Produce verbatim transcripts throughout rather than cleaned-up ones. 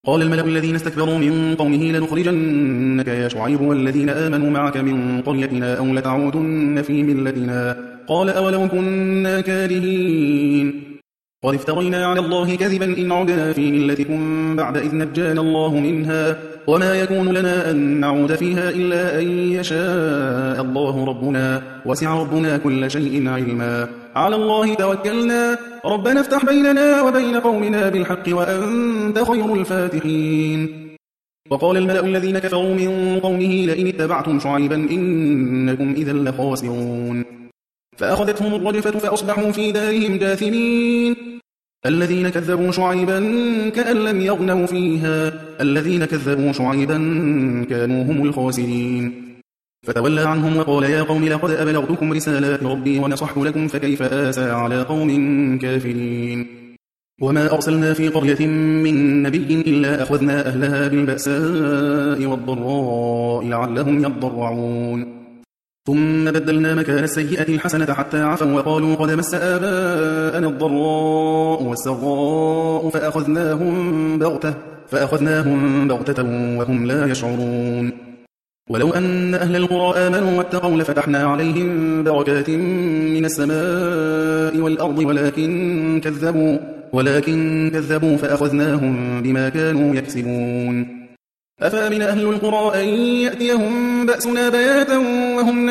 قال الملأ الذين استكبروا من قومه لنخرجنك يا شعيب والذين آمنوا معك من قريتنا أو لتعودن في ملتنا. قال أولو كنا كارهين قد افترينا على الله كذبا إن عدنا في ملتكم بعد إذ نجانا الله منها وما يكون لنا أن نعود فيها إلا أن يشاء الله ربنا وسع ربنا كل شيء علما. على الله توكلنا ربنا افتح بيننا وبين قومنا بالحق وأنت خير الفاتحين. وقال الملأ الذين كفروا من قومه لئن اتبعتم شعيبا إنكم إذا لخاسرون. فأخذتهم الرجفة فأصبحوا في دارهم جاثمين. الذين كذبوا شعيبا كأن لم يغنوا فيها الذين كذبوا شعيبا كانوا هم الخاسرين. فتولى عنهم وقال يا قوم لقد أبلغتكم رسالات ربي ونصحت لكم فكيف آسى على قوم كافرين. وما أرسلنا في قرية من نبي إلا أخذنا أهلها بالبأساء والضراء لعلهم يضرعون. ثم بدلنا مكان السيئة الحسنة حتى عفوا وقالوا قد مس آباءنا الضراء والسراء فأخذناهم بغتة فأخذناهم بغتة وهم لا يشعرون. ولو أن أهل القرى آمنوا واتقوا لفتحنا عليهم بركات من السماء والأرض ولكن كذبوا ولكن كذبوا فأخذناهم بما كانوا يكسبون. أفأمن أهل القرى أن يأتيهم بأسنا بياتا وهم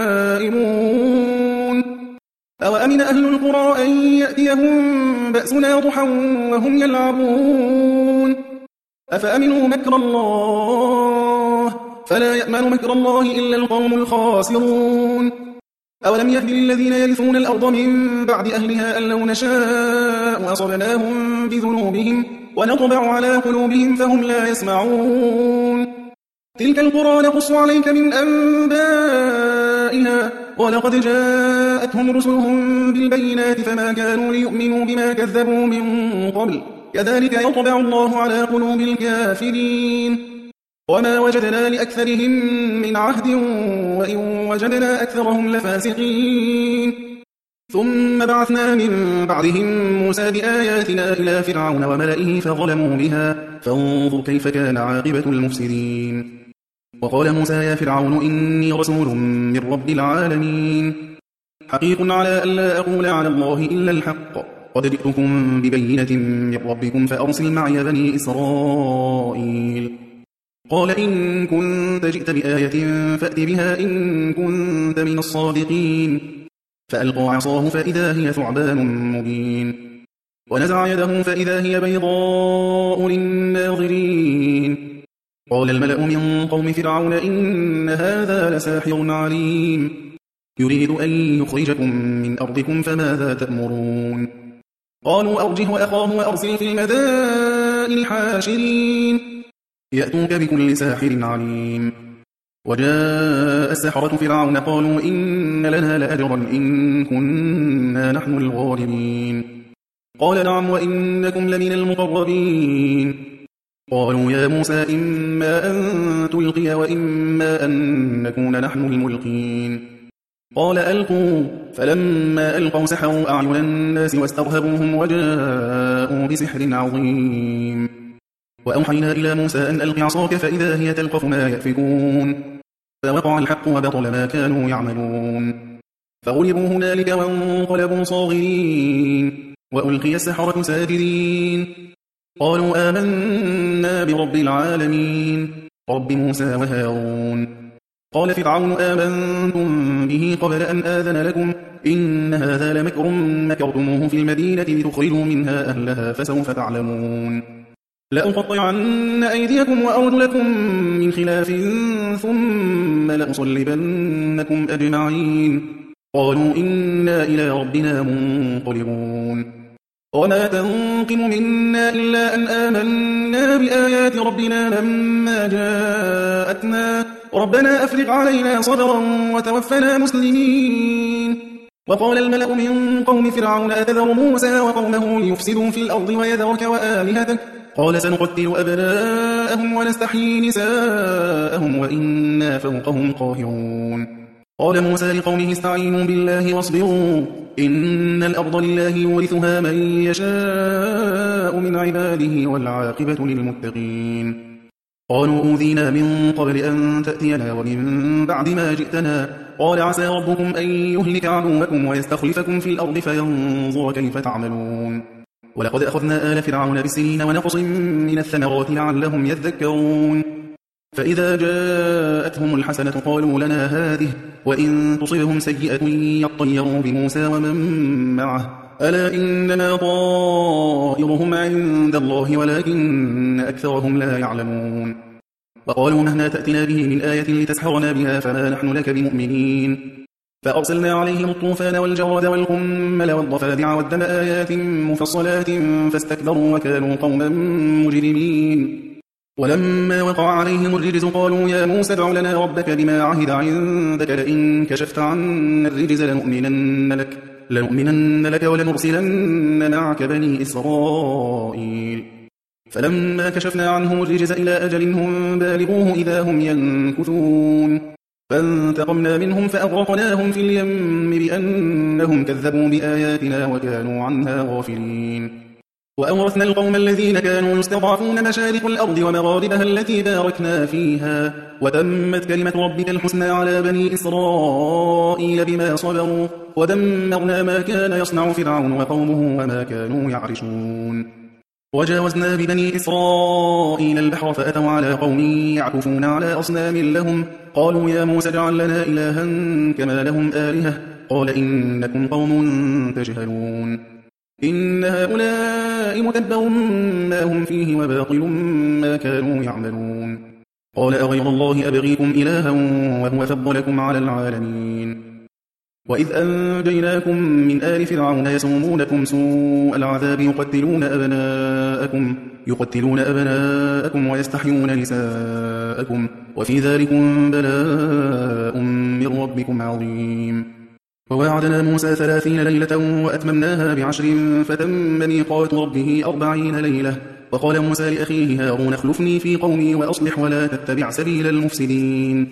نائمون أو أمن أهل القرى أن يأتيهم بأسنا ضحى وهم يلعبون أفأمنوا مكر الله فلا يأمن مكر الله إلا القوم الخاسرون. أولم يهد للذين يرثون الأرض من بعد أهلها أن لو نشاء أصبناهم بذنوبهم ونطبع على قلوبهم فهم لا يسمعون. تلك القرى نقص عليك من أنبائها ولقد جاءتهم رسلهم بالبينات فما كانوا ليؤمنوا بما كذبوا من قبل كذلك يطبع الله على قلوب الكافرين. وما وجدنا لأكثرهم من عهد وإن وجدنا أكثرهم لفاسقين. ثم بعثنا من بعدهم موسى بآياتنا إلى فرعون وملئه فظلموا بها فانظر كيف كان عاقبة المفسدين. وقال موسى يا فرعون إني رسول من رب العالمين حقيق على ألا أقول على الله إلا الحق قد جئتكم ببينة من ربكم فأرسل معي بني إسرائيل. قال إن كنت جئت بآية فأت بها إن كنت من الصادقين. فألقى عصاه فإذا هي ثعبان مبين ونزع يده فإذا هي بيضاء للناظرين. قال الملأ من قوم فرعون إن هذا لساحر عليم يريد أن يخرجكم من أرضكم فماذا تأمرون. قالوا أرجه وأخاه وأرسل في المدائن حاشرين يأتوك بكل ساحر عليم. وجاء السحرة فرعون قالوا إن لنا لأجرا إن كنا نحن الغالبين. قال نعم وإنكم لمن المقربين. قالوا يا موسى إما أن تلقي وإما أن نكون نحن الملقين. قال ألقوا فلما ألقوا سحروا أعين الناس واسترهبوهم وجاءوا بسحر عظيم. وأوحينا إلى موسى أن ألق عصاك فإذا هي تلقف ما يأفكون فوقع الحق وبطل ما كانوا يعملون. فغلبوا هنالك وانقلبوا صاغرين وألقي السحرة ساجدين قالوا آمنا برب العالمين رب موسى وهارون. قال فرعون آمنتم به قبل أن آذن لكم إن هذا لمكر مكرتموه في المدينة لتخرجوا منها أهلها فسوف تعلمون. لأقطعن أيديكم وأرجلكم من خلاف ثم لأصلبنكم أجمعين. قالوا إنا إلى ربنا منقلبون. وما تنقم منا إلا أن آمنا بآيات ربنا لما جاءتنا ربنا أفرغ علينا صبرا وتوفنا مسلمين. وقال الملأ من قوم فرعون أتذر موسى وقومه ليفسدوا في الأرض ويذرك وآلهتك قال سنقتل أبناءهم ونستحيي نساءهم وإنا فوقهم قاهرون. قال موسى لقومه استعينوا بالله واصبروا إن الأرض لله يورثها من يشاء من عباده والعاقبة للمتقين قالوا أوذينا من قبل أن تأتينا ومن بعد ما جئتنا قال عسى ربكم أن يهلك عدوكم ويستخلفكم في الأرض فينظر كيف تعملون ولقد أخذنا آل فرعون بالسنين ونقص من الثمرات لعلهم يذكرون فإذا جاءتهم الحسنة قالوا لنا هذه وإن تصبهم سيئة يطيروا بموسى ومن معه ألا إنما طائرهم عند الله ولكن أكثرهم لا يعلمون وقالوا مهما تأتنا به من آية لتسحرنا بها فما نحن لك بمؤمنين فأرسلنا عليهم الطوفان والجراد والقمل والضفادع والدم آيات مفصلات فاستكبروا وكانوا قوما مجرمين ولما وقع عليهم الرجز قالوا يا موسى ادع لنا ربك بما عهد عندك لئن كشفت عنا الرجز لنؤمنن لك لنؤمنن لك ولنرسلن معك بني إسرائيل فلما كشفنا عنهم الرجز إلى أجل هم بالغوه إذا هم ينكثون فانتقمنا منهم فأغرقناهم في اليم بأنهم كذبوا بآياتنا وكانوا عنها غافلين وأورثنا القوم الذين كانوا يستضعفون مشارق الأرض ومغاربها التي باركنا فيها وتمت كلمة ربك الحسنى على بني إسرائيل بما صبروا ودمرنا ما كان يصنع فرعون وقومه وما كانوا يعرشون وجاوزنا ببني إسرائيل البحر فأتوا على قوم يعكفون على أصنام لهم قالوا يا موسى اجعل لنا إلها كما لهم آلهة قال إنكم قوم تجهلون إن هؤلاء متبر ما هم فيه وباطل ما كانوا يعملون قال أغير الله أبغيكم إلها وهو فضلكم على العالمين وإذ أنجيناكم من آل فرعون يسومونكم سوء العذاب يقتلون أبناءكم يقتلون أبناءكم ويستحيون نساءكم وفي ذلكم بلاء من ربكم عظيم وواعدنا موسى ثلاثين ليلة وأتممناها بعشر فتم ميقات ربه أربعين ليلة وقال موسى لأخيه هارون اخلفني في قومي وأصلح ولا تتبع سبيل المفسدين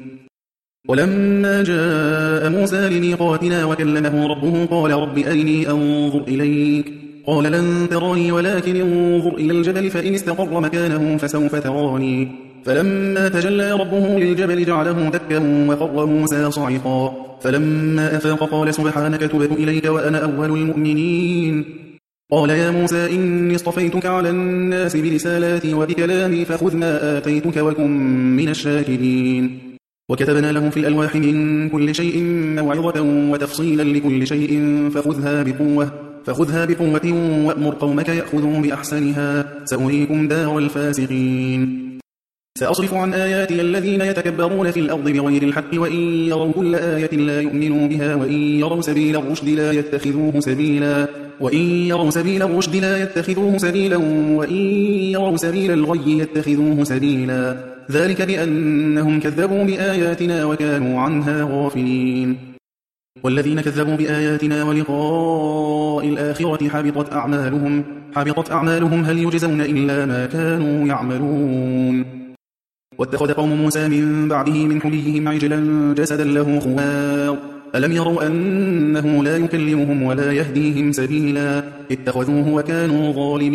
ولما جاء موسى لميقاتنا وكلمه ربه قال رب أرني أنظر إليك قال لن تراني ولكن انظر إلى الجبل فإن استقر مكانه فسوف تراني فلما تجلى ربه للجبل جعله دكا وخر موسى صعقا فلما أفاق قال سبحانك تبت إليك وأنا أول المؤمنين قال يا موسى إني اصطفيتك على الناس برسالاتي وبكلامي فخذ ما آتيتك وكن من الشاكرين وكتبنا له في الألواح من كل شيء موعظة وتفصيلا لكل شيء فخذها بقوة فخذها بقوة وأمر قومك يأخذوا بأحسنها سأريكم دار الفاسقين سأصرف عن آياتي الذين يتكبرون في الأرض بغير الحق وإن يروا كل آية لا يؤمنوا بها وإن يروا سبيل الرشد لا يتخذوه سبيلا وإن يروا سبيل الرشد لا يتخذوه سبيلا وإن يروا سبيل الغي يتخذوه سبيلا ذلك بأنهم كذبوا بآياتنا وكانوا عنها غافلين والذين كذبوا بآياتنا ولقاء الآخرة حبطت أعمالهم حبطت أعمالهم هل يجزون إلا ما كانوا يعملون واتخذ قوم موسى من بعده من حليهم عجلا جسدا له خوار ألم يروا أنه لا يكلمهم ولا يهديهم سبيلا اتخذوه وكانوا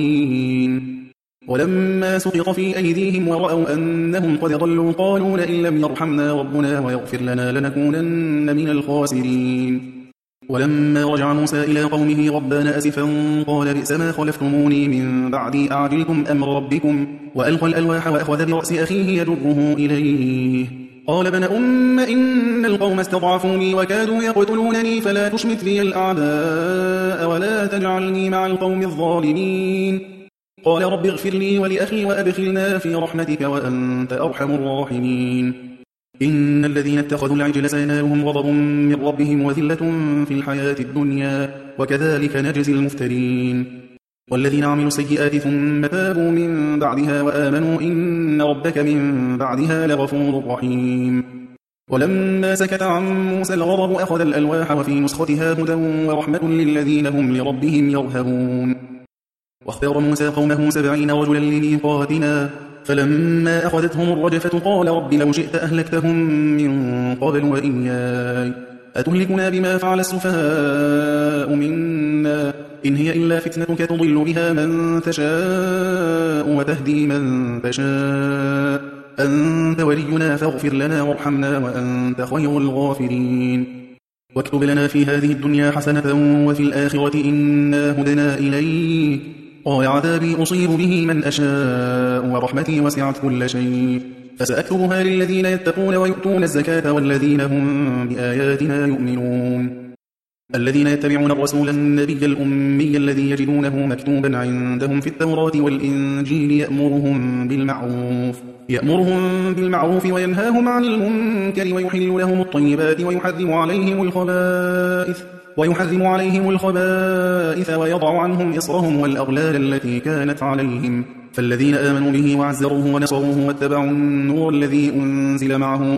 ظالمين ولما سقط في أيديهم ورأوا أنهم قد ضلوا قالوا لئن لم يرحمنا ربنا ويغفر لنا لنكونن من الخاسرين ولما رجع موسى إلى قومه غضبان أسفا قال بئس ما خلفتموني من بعدي أعجلتم أمر ربكم وألقى الألواح وأخذ برأس أخيه يجره إليه قال ابن أم إن القوم استضعفوني وكادوا يقتلونني فلا تشمت بي الأعداء ولا تجعلني مع القوم الظالمين قال رب اغفر لي ولأخي وأدخلنا في رحمتك وأنت أرحم الراحمين إن الذين اتخذوا العجل سينالهم غضب من ربهم وذلة في الحياة الدنيا وكذلك نجزي المفترين والذين عملوا السيئات ثم تابوا من بعدها وآمنوا إن ربك من بعدها لغفور رحيم ولما سكت عن موسى الغضب أخذ الألواح وفي نسختها هدى ورحمة للذين هم لربهم يرهبون واختار موسى قومه سبعين رجلا لميقاتنا فلما أخذتهم الرجفة قال رب لو شئت أهلكتهم من قبل وإياي أتهلكنا بما فعل السفهاء منا إن هي إلا فتنتك تضل بها من تشاء وتهدي من تشاء أنت ولينا فاغفر لنا وارحمنا وأنت خير الغافرين واكتب لنا في هذه الدنيا حسنة وفي الآخرة إنا هدنا إليك قال عذابي أصيب به من أشاء ورحمتي وسعت كل شيء فسأكتبها للذين يتقون ويؤتون الزكاة والذين هم بآياتنا يؤمنون الذين يتبعون الرسول النبي الأمي الذي يجدونه مكتوبا عندهم في التوراة والإنجيل يأمرهم بالمعروف يأمرهم بالمعروف وينهاهم عن المنكر ويحل لهم الطيبات ويحرم عليهم الخبائث ويحرم عليهم الخبائث ويضع عنهم إصرهم والأغلال التي كانت عليهم فالذين آمنوا به وعزروه ونصروه واتبعوا النور الذي أنزل معه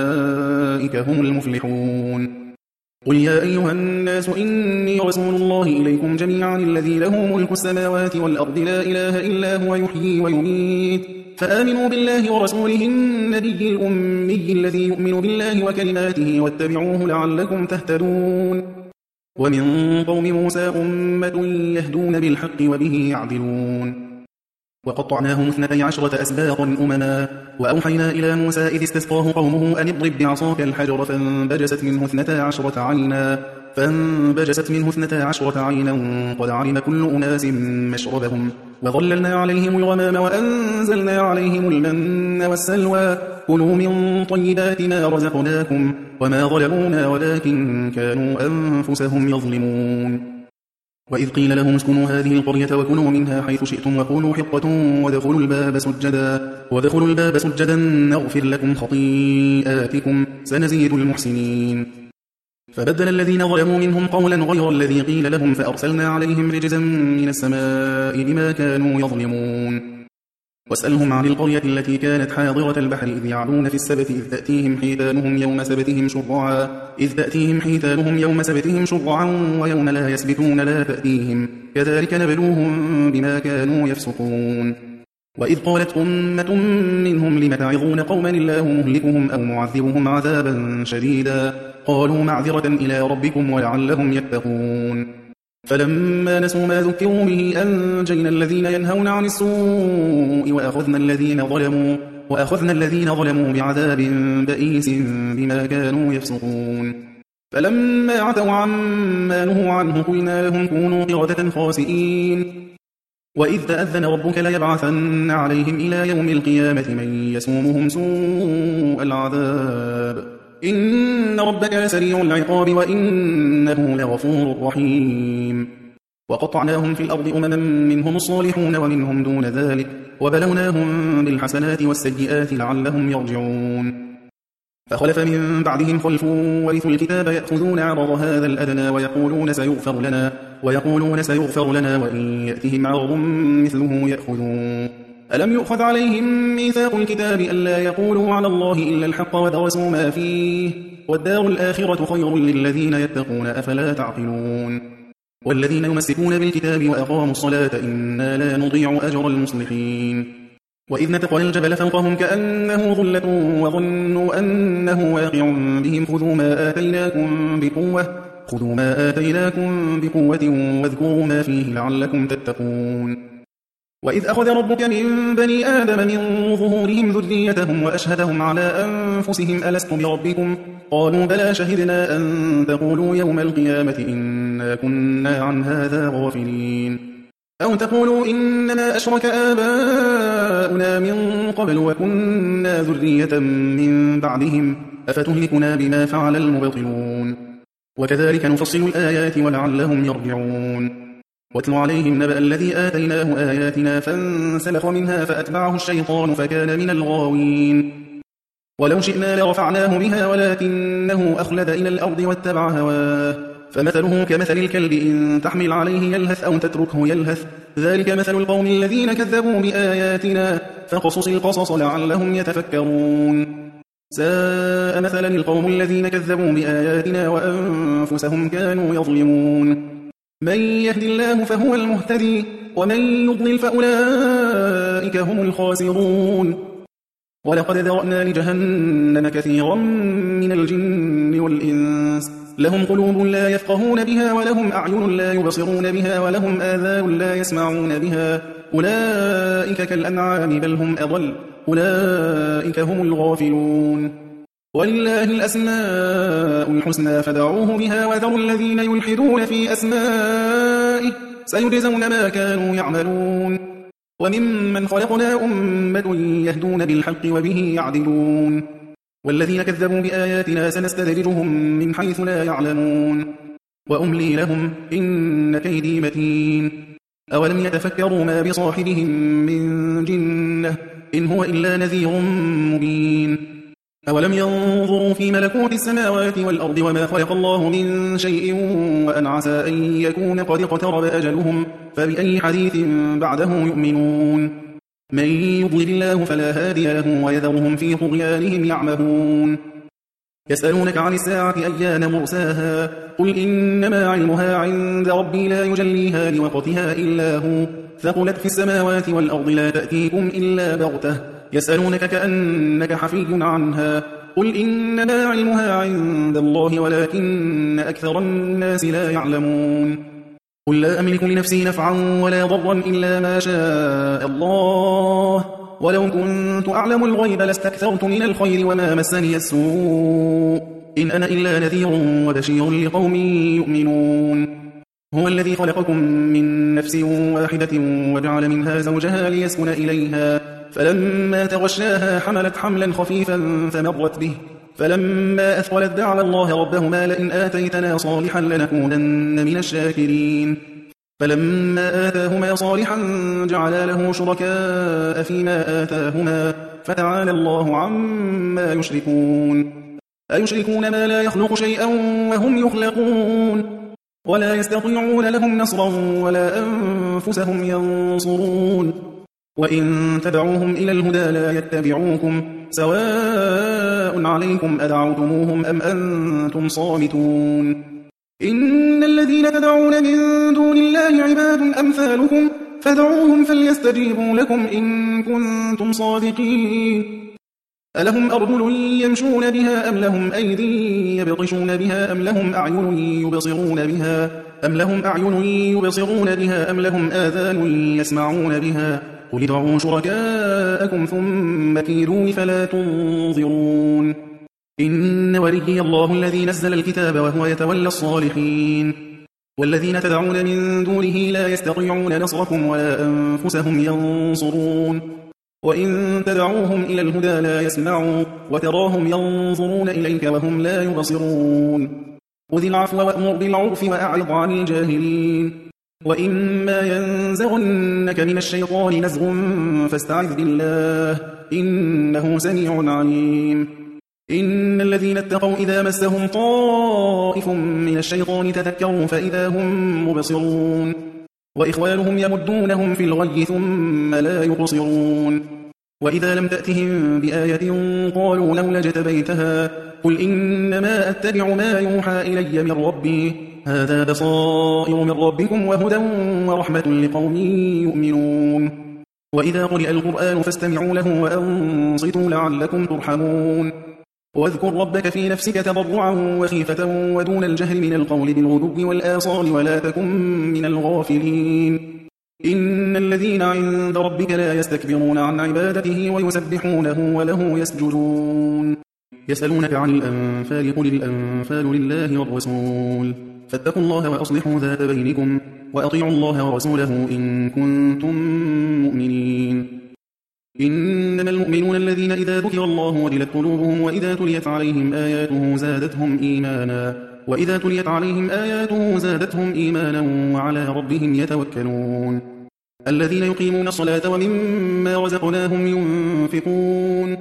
أولئك هم المفلحون قل يا أيها الناس إني رسول الله إليكم جميعا الذي له ملك السماوات والأرض لا إله إلا هو يحيي ويميت فآمنوا بالله ورسوله النبي الأمي الذي يؤمن بالله وكلماته واتبعوه لعلكم تهتدون ومن قوم موسى أمة يهدون بالحق وبه يعدلون وقطعناهم اثنتي عشرة أسباطا أمما وأوحينا إلى موسى إذ استسقاه قومه أن اضرب بعصاك الحجر فانبجست منه اثنتا عشرة عينا فانبجست منه اثنتا عشرة عينا قد علم كل أناس مشربهم وظللنا عليهم الغمام وأنزلنا عليهم المن والسلوى كلوا من طيبات ما رزقناكم وما ظلمونا ولكن كانوا أنفسهم يظلمون وإذ قيل لهم اسكنوا هذه القرية وكلوا منها حيث شئتم وقولوا حطة وادخلوا الباب سجدا وادخلوا الباب سجدا نغفر لكم خطيئاتكم سنزيد المحسنين فبدل الذين ظلموا منهم قولا غير الذي قيل لهم فأرسلنا عليهم رجزا من السماء بما كانوا يظلمون واسألهم عن القرية التي كانت حاضرة البحر إذ يعدون في السبت إذ تأتيهم حيتانهم يوم سبتهم شرعا إذ تأتيهم حيتانهم يوم سبتهم شرعا ويوم لا يسبتون لا تأتيهم كذلك نبلوهم بما كانوا يفسقون وإذ قالت أمة منهم لم تعظون قوما الله مهلكهم أو معذبهم عذابا شديدا قالوا معذرة إلى ربكم ولعلهم يتقون فلما نسوا ما ذكروا به أنجينا الذين ينهون عن السوء وأخذنا الذين ظلموا وأخذنا الذين ظلموا بعذاب بئيس بما كانوا يفسقون فلما عتوا عما نهوا عنه قلنا لهم كونوا قردة خاسئين وإذ تأذن ربك ليبعثن عليهم إلى يوم القيامة من يسومهم سوء العذاب إن ربك لسريع العقاب وإنه لغفور رحيم وقطعناهم في الأرض أمما منهم الصالحون ومنهم دون ذلك وبلوناهم بالحسنات والسيئات لعلهم يرجعون فخلف من بعدهم خلف ورثوا الكتاب يأخذون عرض هذا الأدنى ويقولون سيغفر لنا ويقولون سيغفر لنا وإن يأتهم عرض مثله يأخذون ألم يؤخذ عليهم ميثاق الكتاب ألا يقولوا على الله إلا الحق ودرسوا ما فيه والدار الآخرة خير للذين يتقون أفلا تعقلون والذين يمسكون بالكتاب وأقاموا الصلاة إنا لا نضيع أجر المصلحين وإذ نتقل الجبل فوقهم كأنه ظلة وظنوا أنه واقع بهم خذوا ما آتيناكم بقوة خذوا ما آتيناكم بقوة واذكروا ما فيه لعلكم تتقون وإذ أخذ ربك من بني آدم من ظهورهم ذريتهم وأشهدهم على أنفسهم ألست بربكم قالوا بلى شهدنا أن تقولوا يوم القيامة إنا كنا عن هذا غافلين أو تقولوا إنما أشرك آباؤنا من قبل وكنا ذرية من بعدهم أفتهلكنا بما فعل المبطلون وكذلك نفصل الآيات ولعلهم يرجعون واتل عليهم نبأ الذي آتيناه آياتنا فانسلخ منها فأتبعه الشيطان فكان من الغاوين ولو شئنا لرفعناه بها ولكنه أخلد إلى الأرض واتبع هواه فمثله كمثل الكلب إن تحمل عليه يلهث أو تتركه يلهث ذلك مثل القوم الذين كذبوا بآياتنا فقصص القصص لعلهم يتفكرون ساء مثلا القوم الذين كذبوا بآياتنا وأنفسهم كانوا يظلمون من يهد الله فهو المهتدي ومن يضلل فأولئك هم الخاسرون. ولقد ذرأنا لجهنم كثيرا من الجن والإنس لهم قلوب لا يفقهون بها ولهم أعين لا يبصرون بها ولهم آذان لا يسمعون بها أولئك كالأنعام بل هم أضل أولئك هم الغافلون. ولله الأسماء الحسنى فدعوه بها وذروا الذين يلحدون في أسمائه سيجزون ما كانوا يعملون. وممن خلقنا أمة يهدون بالحق وبه يعدلون والذين كذبوا بآياتنا سنستدرجهم من حيث لا يعلمون وأملي لهم إن كيدي متين. أولم يتفكروا ما بصاحبهم من جنة إن هو إلا نذير مبين. أولم ينظروا في ملكوت السماوات والأرض وما خلق الله من شيء وأن عسى أن يكون قد اقترب أجلهم فبأي حديث بعده يؤمنون. من يضلل الله فلا هادي له ويذرهم في طغيانهم يعمهون. يسألونك عن الساعة أيان مرساها قل إنما علمها عند ربي لا يجليها لوقتها إلا هو ثقلت في السماوات والأرض لا تأتيكم إلا بغتة يسألونك كأنك حفي عنها قل إنما علمها عند الله ولكن أكثر الناس لا يعلمون. قل لا أملك لنفسي نفعا ولا ضرا إلا ما شاء الله ولو كنت أعلم الغيب لاستكثرت من الخير وما مسني السوء إن أنا إلا نذير وبشير لقوم يؤمنون. هو الذي خلقكم من نفس واحدة وجعل منها زوجها ليسكن إليها فلما تغشاها حملت حملا خفيفا فمرت به فلما أثقلت دعوا الله ربهما لئن آتيتنا صالحا لنكونن من الشاكرين فلما آتاهما صالحا جعلا له شركاء فيما آتاهما فتعالى الله عما يشركون. أيشركون ما لا يخلق شيئا وهم يخلقون ولا يستطيعون لهم نصرا ولا أنفسهم ينصرون. وإن تدعوهم إلى الهدى لا يتبعوكم سواء عليكم أدعوتموهم أم أنتم صامتون. إن الذين تدعون من دون الله عباد أمثالكم فدعوهم فليستجيبوا لكم إن كنتم صادقين. ألهم أرجل يمشون بها أم لهم أيدي يبطشون بها أم لهم أعين يبصرون بها أم لهم أعين يبصرون بها أم لهم آذان يسمعون بها قل ادعوا شركاءكم ثم كيدون فلا تنظرون. إن وليي الله الذي نزل الكتاب وهو يتولى الصالحين والذين تدعون من دونه لا يستطيعون نصركم ولا أنفسهم ينصرون. وإن تدعوهم إلى الهدى لا يسمعوا وتراهم ينظرون إليك وهم لا يبصرون. خذ العفو وأمر بالعرف وأعرض عن الجاهلين. وإما ينزغنك من الشيطان نزغ فاستعذ بالله إنه سميع عليم. إن الذين اتقوا إذا مسهم طائف من الشيطان تذكروا فإذا هم مبصرون وإخوانهم يمدونهم في الغي ثم لا يقصرون. وإذا لم تأتهم بآية قالوا لولا اجتبيتها قل إنما أتبع ما يوحى إلي من ربي هذا بصائر من ربكم وهدى ورحمة لقوم يؤمنون. وإذا قرئ القرآن فاستمعوا له وأنصتوا لعلكم ترحمون. واذكر ربك في نفسك تضرعا وخيفة ودون الجهل من القول بالغدو والآصال ولا تكن من الغافلين. إن الذين عند ربك لا يستكبرون عن عبادته ويسبحونه وله يسجدون. يسألونك عن الأنفال قل الأنفال لله والرسول فاتقوا الله وأصلحوا ذات بينكم وأطيعوا الله ورسوله إن كنتم مؤمنين. إنما المؤمنون الذين إذا ذكر الله وجلت قلوبهم وإذا تليت عليهم آياته زادتهم إيمانا وإذا تليت عليهم آياته زادتهم إيمانا وعلى ربهم يتوكلون. الذين يقيمون الصلاة ومما رزقناهم ينفقون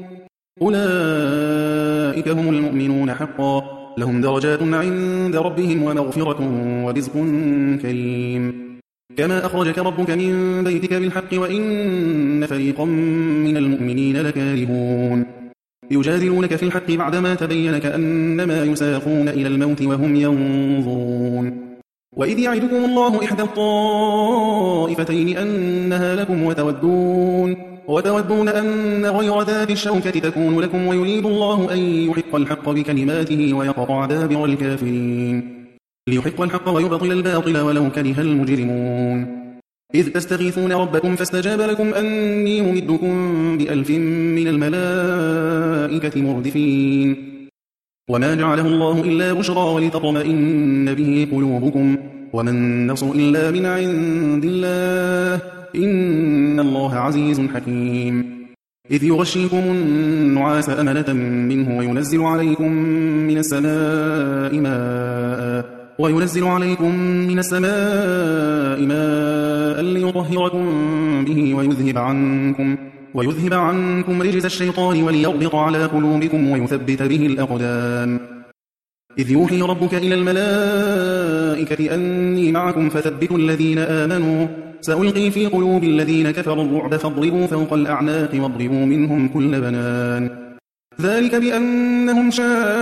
أولئك هم المؤمنون حقا لهم درجات عند ربهم ومغفرة ورزق كريم. كما أخرجك ربك من بيتك بالحق وإن فريقا من المؤمنين لكارهون. يجادلونك في الحق بعدما تبين كأنما يساقون إلى الموت وهم ينظرون. وإذ يعدكم الله إحدى الطائفتين أنها لكم وتودون, وتودون أن غير ذات الشوكة تكون لكم ويريد الله أن يحق الحق بكلماته ويقطع دابر الكافرين ليحق الحق ويبطل الباطل ولو كره المجرمون. إذ تستغيثون ربكم فاستجاب لكم أني ممدكم بألف من الملائكة مردفين وما جعله الله إلا بشرى ولتطمئن به قلوبكم وما النصر إلا من عند الله إن الله عزيز حكيم. إذ يغشيكم النعاس أمنة منه وينزل عليكم من السماء ماء وينزل عليكم من السماء ماء ليطهركم به ويذهب عنكم ويذهب عنكم رجز الشيطان وليربط على قلوبكم ويثبت به الأقدام. إذ يوحي ربك إلى الملائكة أني معكم فثبتوا الذين آمنوا سألقي في قلوب الذين كفروا الرعب فاضربوا فوق الأعناق واضربوا منهم كل بنان ذلك بأنهم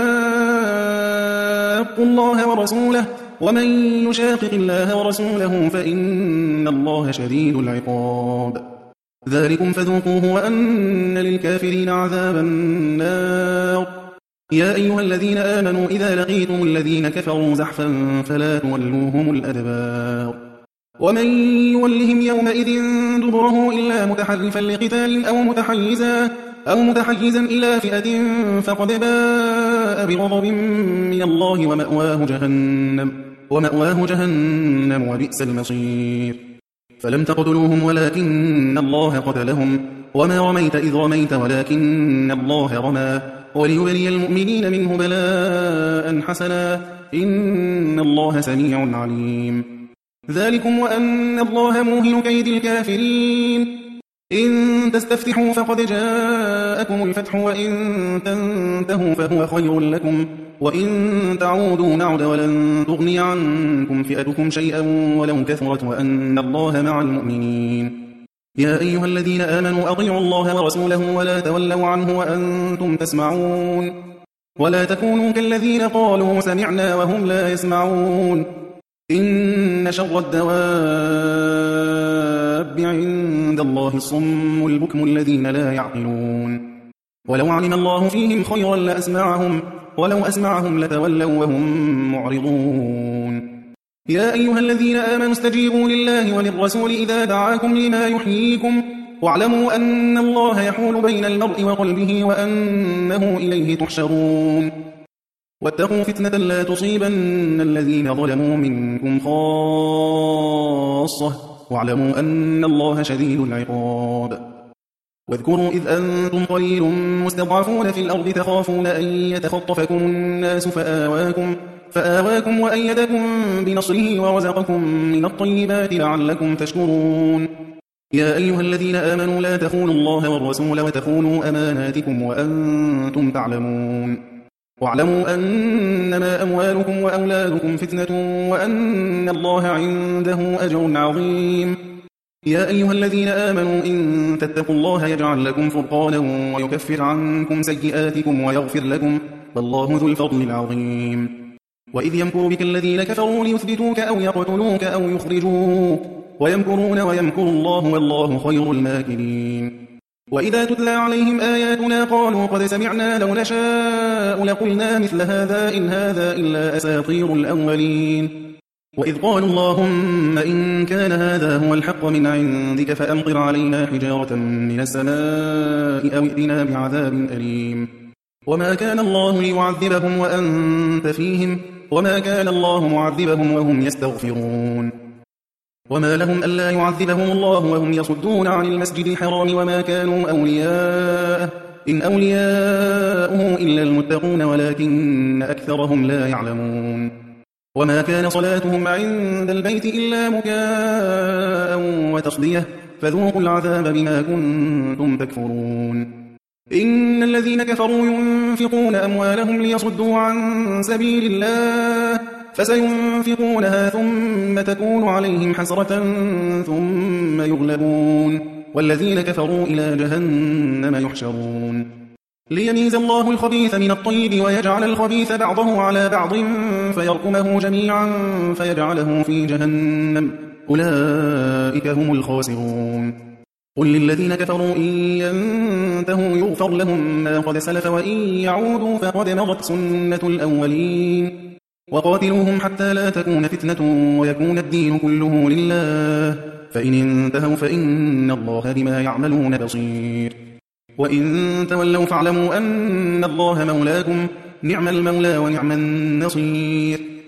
شاقوا الله ورسوله ومن يشاقق الله ورسوله فإن الله شديد العقاب. ذلكم فذوقوه وأن للكافرين عذاب النار. يا أيها الذين آمنوا إذا لقيتم الذين كفروا زحفا فلا تولوهم الأدبار ومن يولهم يومئذ دبره إلا متحرفا لقتال أو متحيزا أو متحيزا إلى فئة فقد باء بغضب من الله ومأواه جهنم ومأواه جهنم وبئس المصير. فلم تقتلوهم ولكن الله قتلهم وما رميت إذ رميت ولكن الله رمى وليبلي المؤمنين منه بلاء حسنا إن الله سميع عليم. ذلكم وأن الله موهن كيد الكافرين. إن تستفتحوا فقد جاءكم الفتح وإن تنتهوا فهو خير لكم وإن تعودوا نعد ولن تغني عنكم فئتكم شيئا ولو كثرت وأن الله مع المؤمنين. يا أيها الذين آمنوا أطيعوا الله ورسوله ولا تولوا عنه وأنتم تسمعون ولا تكونوا كالذين قالوا سمعنا وهم لا يسمعون. إن شر الدواب عند الله الصم البكم الذين لا يعقلون ولو علم الله فيهم خيرا لأسمعهم ولو أسمعهم لتولوا وهم معرضون. يا أيها الذين آمنوا استجيبوا لله وللرسول إذا دعاكم لما يحييكم واعلموا أن الله يحول بين المرء وقلبه وأنه إليه تحشرون. واتقوا فتنة لا تصيبن الذين ظلموا منكم خاصة واعلموا أن الله شديد العقاب. واذكروا إذ أنتم قليل مستضعفون في الأرض تخافون أن يتخطفكم الناس فآواكم, فآواكم وأيدكم بنصره ورزقكم من الطيبات لعلكم تشكرون. يا أيها الذين آمنوا لا تخونوا الله والرسول وتخونوا أماناتكم وأنتم تعلمون واعلموا أنما أموالكم وأولادكم فتنة وأن الله عنده أجر عظيم. يا أيها الذين آمنوا إن تتقوا الله يجعل لكم فرقانا ويكفر عنكم سيئاتكم ويغفر لكم والله ذو الفضل العظيم. وإذ يمكر بك الذين كفروا ليثبتوك أو يقتلوك أو يخرجوك ويمكرون ويمكر الله والله خير الماكرين. وإذا تتلى عليهم آياتنا قالوا قد سمعنا لو نشاء لقلنا مثل هذا إن هذا إلا أساطير الأولين. وإذ قالوا اللهم إن كان هذا هو الحق من عندك فأمطر علينا حجارة من السماء أو ائتنا بعذاب أليم. وما كان الله ليعذبهم وأنت فيهم وما كان الله معذبهم وهم يستغفرون. وما لهم ألا يعذبهم الله وهم يصدون عن المسجد الحرام وما كانوا أولياءه إن أولياؤه إلا المتقون ولكن أكثرهم لا يعلمون. وما كان صلاتهم عند البيت إلا مكاء وتصدية فذوقوا العذاب بما كنتم تكفرون. إن الذين كفروا ينفقون أموالهم ليصدوا عن سبيل الله فسينفقونها ثم تكون عليهم حسرة ثم يغلبون والذين كفروا إلى جهنم يحشرون. ليميز الله الخبيث من الطيب ويجعل الخبيث بعضه على بعض فيركمه جميعا فيجعله في جهنم أولئك هم الخاسرون قل للذين كفروا إن ينتهوا يغفر لهم ما قد سلف وإن يعودوا فقد مضت سنة الأولين وقاتلوهم حتى لا تكون فتنة ويكون الدين كله لله فإن انتهوا فإن الله بما يعملون بصير وإن تولوا فاعلموا أن الله مولاكم نعم المولى ونعم النصير